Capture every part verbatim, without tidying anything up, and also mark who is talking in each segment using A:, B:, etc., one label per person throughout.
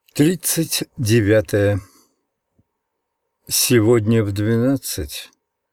A: Тридцать девятое. Сегодня в двенадцать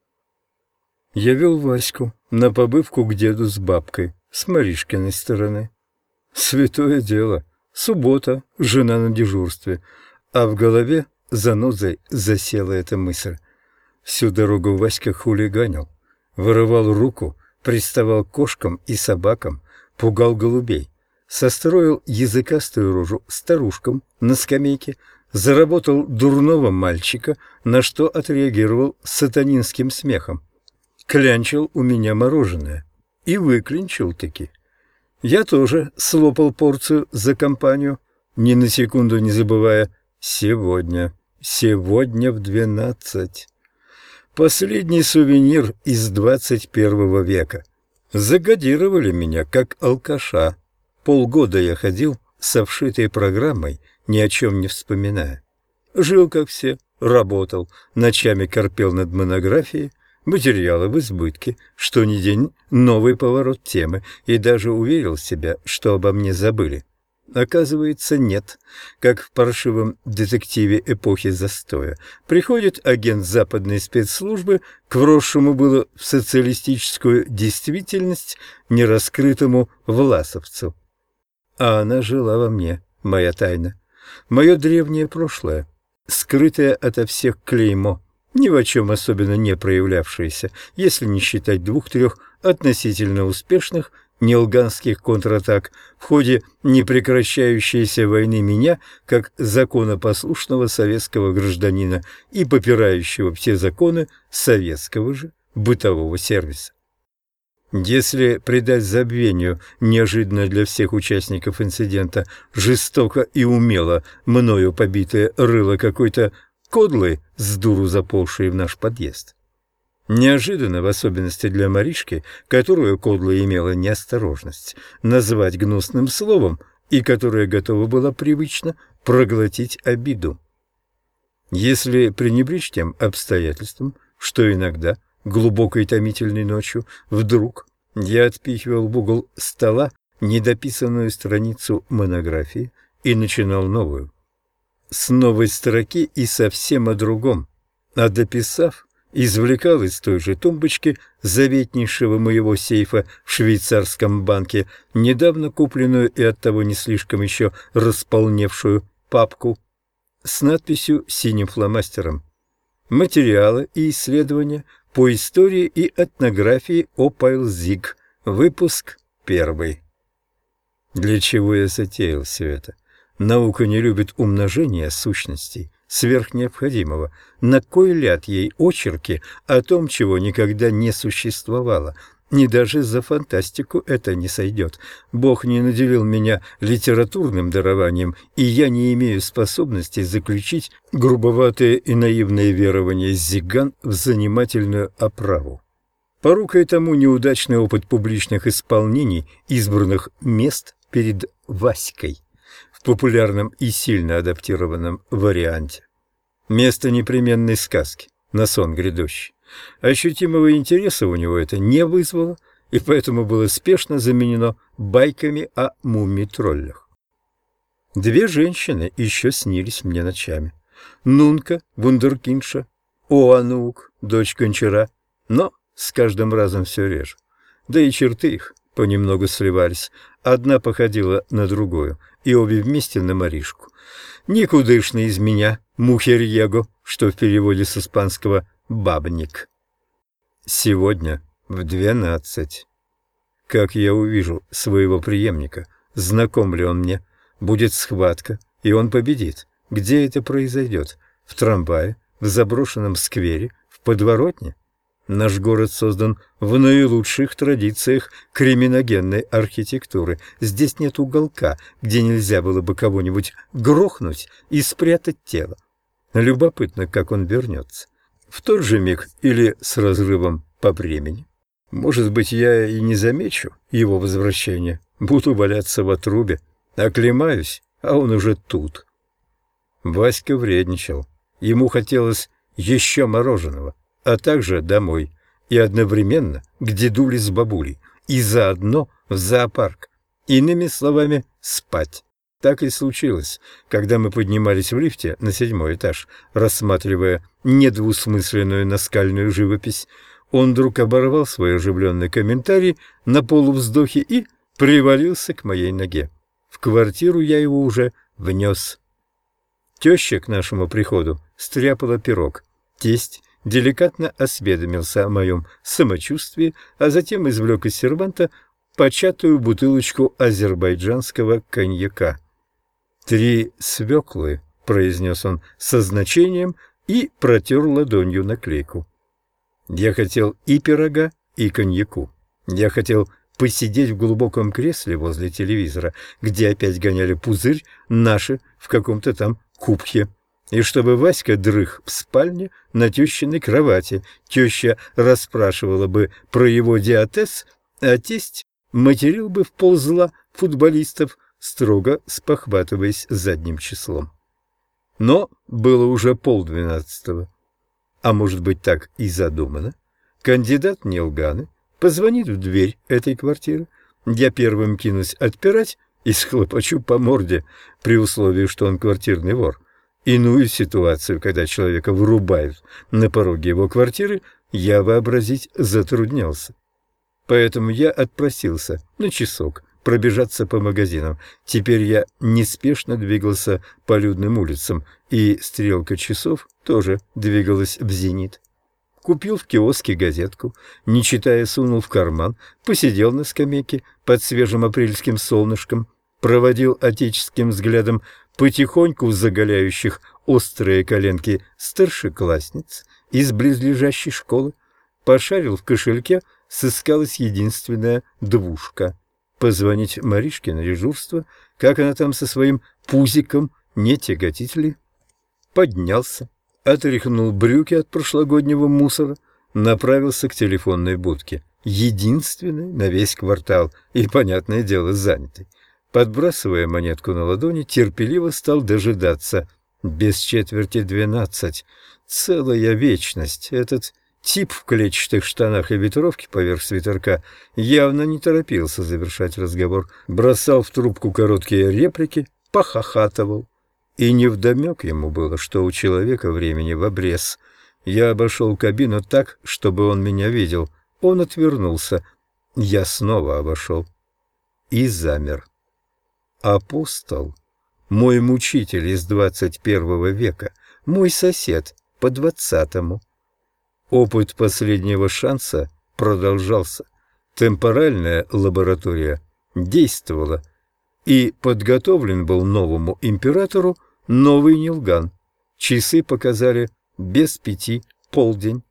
A: я вел Ваську на побывку к деду с бабкой с Маришкиной стороны. Святое дело, суббота, жена на дежурстве, а в голове занозой засела эта мысль. Всю дорогу Васька хулиганил, вырывал руку, приставал к кошкам и собакам, пугал голубей. Состроил языкастую рожу старушкам на скамейке, заработал дурного мальчика, на что отреагировал сатанинским смехом. Клянчил у меня мороженое и выклянчил-таки. Я тоже слопал порцию за компанию, ни на секунду не забывая «сегодня, сегодня в двенадцать». Последний сувенир из двадцать первого века. Загодировали меня как алкаша. Полгода я ходил со вшитой программой, ни о чем не вспоминая. Жил, как все, работал, ночами корпел над монографией, материалы в избытке, что ни день новый поворот темы, и даже уверил себя, что обо мне забыли. Оказывается, нет, как в паршивом детективе эпохи застоя. Приходит агент западной спецслужбы к вросшему было в социалистическую действительность нераскрытому власовцу. А она жила во мне, моя тайна, мое древнее прошлое, скрытое ото всех клеймо, ни в чем особенно не проявлявшееся, если не считать двух-трех относительно успешных нелганских контратак в ходе непрекращающейся войны меня, как законопослушного советского гражданина и попирающего все законы советского же бытового сервиса. Если придать забвению неожиданно для всех участников инцидента жестоко и умело мною побитое рыло какой-то кодлы с дуру заползшей в наш подъезд. Неожиданно, в особенности для Маришки, которую кодла имела неосторожность назвать гнусным словом и которая готова была привычно проглотить обиду. Если пренебречь тем обстоятельством, что иногда, глубокой томительной ночью, вдруг я отпихивал в угол стола недописанную страницу монографии и начинал новую. С новой строки и совсем о другом, а дописав, извлекал из той же тумбочки заветнейшего моего сейфа в швейцарском банке недавно купленную и оттого не слишком еще располневшую папку с надписью синим фломастером «Материалы и исследования по истории и этнографии Опайлзиг. Выпуск первый». Для чего я затеял все это? Наука не любит умножения сущностей сверх необходимого. На кой ляд ей очерки о том, чего никогда не существовало? Ни даже за фантастику это не сойдет. Бог не наделил меня литературным дарованием, и я не имею способности заключить грубоватые и наивные верования Зиган в занимательную оправу. Порукой тому неудачный опыт публичных исполнений избранных мест перед Васькой в популярном и сильно адаптированном варианте. Место непременной сказки на сон грядущий. Ощутимого интереса у него это не вызвало, и поэтому было спешно заменено байками о мумий-троллях. Две женщины еще снились мне ночами. Нунка, вундеркиндша, Оанук, дочь Гончара, но с каждым разом все реже. Да и черты их понемногу сливались. Одна походила на другую, и обе вместе на Маришку. Никудышный из меня мухерьего, что в переводе с испанского «бабник». Сегодня в двенадцать. Как я увижу своего преемника, знаком ли он мне, будет схватка, и он победит. Где это произойдет? В трамвае, в заброшенном сквере, в подворотне? Наш город создан в наилучших традициях криминогенной архитектуры. Здесь нет уголка, где нельзя было бы кого-нибудь грохнуть и спрятать тело. Любопытно, как он вернется. В тот же миг или с разрывом по времени. Может быть, я и не замечу его возвращения. Буду валяться в отрубе. Оклемаюсь, а он уже тут. Васька вредничал. Ему хотелось еще мороженого, а также домой, и одновременно к дедуле с бабулей, и заодно в зоопарк. Иными словами, спать. Так и случилось, когда мы поднимались в лифте на седьмой этаж, рассматривая недвусмысленную наскальную живопись. Он вдруг оборвал свой оживленный комментарий на полувздохе и привалился к моей ноге. В квартиру я его уже внес. Теща к нашему приходу стряпала пирог. Тесть деликатно осведомился о моем самочувствии, а затем извлек из серванта початую бутылочку азербайджанского коньяка. «Три свеклы», — произнес он со значением и протер ладонью наклейку. Я хотел и пирога, и коньяку. Я хотел посидеть в глубоком кресле возле телевизора, где опять гоняли пузырь наши в каком-то там кубке, и чтобы Васька дрых в спальне на тещиной кровати. Теща расспрашивала бы про его диатез, а тесть материл бы вползла футболистов, строго спохватываясь задним числом. Но было уже полдвенадцатого. А может быть, так и задумано? Кандидат Нилганы позвонит в дверь этой квартиры. Я первым кинусь отпирать и схлопочу по морде, при условии, что он квартирный вор. Иную ситуацию, когда человека вырубают на пороге его квартиры, я вообразить затруднялся. Поэтому я отпросился на часок пробежаться по магазинам. Теперь я неспешно двигался по людным улицам, и стрелка часов тоже двигалась в зенит. Купил в киоске газетку, не читая, сунул в карман, посидел на скамейке под свежим апрельским солнышком, проводил отеческим взглядом потихоньку заголяющих острые коленки старшеклассниц из близлежащей школы, пошарил в кошельке, сыскалась единственная двушка. Позвонить Маришке на дежурство, как она там со своим пузиком, не тяготит ли? Поднялся, отряхнул брюки от прошлогоднего мусора, направился к телефонной будке, единственной на весь квартал и, понятное дело, занятой. Подбрасывая монетку на ладони, терпеливо стал дожидаться. Без четверти двенадцать. Целая вечность. Этот тип в клетчатых штанах и ветровке поверх свитерка явно не торопился завершать разговор, бросал в трубку короткие реплики, похохатывал. И невдомек ему было, что у человека времени в обрез. Я обошел кабину так, чтобы он меня видел. Он отвернулся. Я снова обошел. И замер. Апостол, мой мучитель из двадцать первого века, мой сосед по двадцатому. Опыт последнего шанса продолжался. Темпоральная лаборатория действовала, и подготовлен был новому императору новый Нилган. Часы показали без пяти полдень.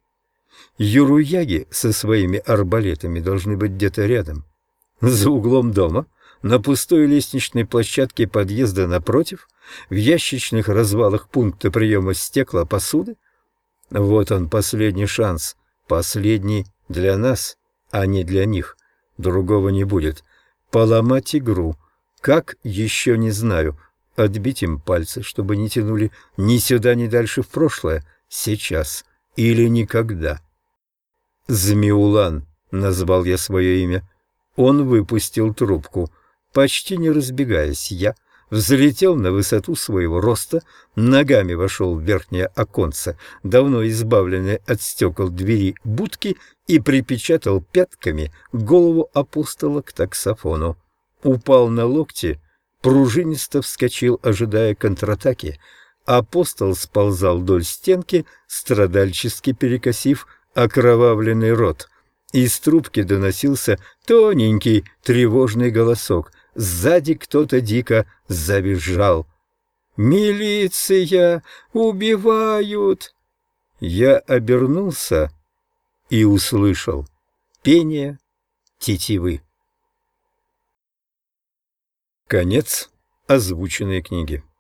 A: Юруяги со своими арбалетами должны быть где-то рядом. За углом дома, на пустой лестничной площадке подъезда напротив, в ящичных развалах пункта приема стекла посуды. Вот он, последний шанс, последний для нас, а не для них. Другого не будет. Поломать игру. Как, еще не знаю. Отбить им пальцы, чтобы не тянули ни сюда, ни дальше в прошлое. Сейчас или никогда. Змеулан, назвал я свое имя. Он выпустил трубку. Почти не разбегаясь, я взлетел на высоту своего роста, ногами вошел в верхнее оконце, давно избавленное от стекол двери будки, и припечатал пятками голову апостола к таксофону. Упал на локти, пружинисто вскочил, ожидая контратаки. Апостол сползал вдоль стенки, страдальчески перекосив окровавленный рот. Из трубки доносился тоненький тревожный голосок. Сзади кто-то дико завизжал. «Милиция! Убивают!» Я обернулся и услышал пение тетивы. Конец озвученной книги.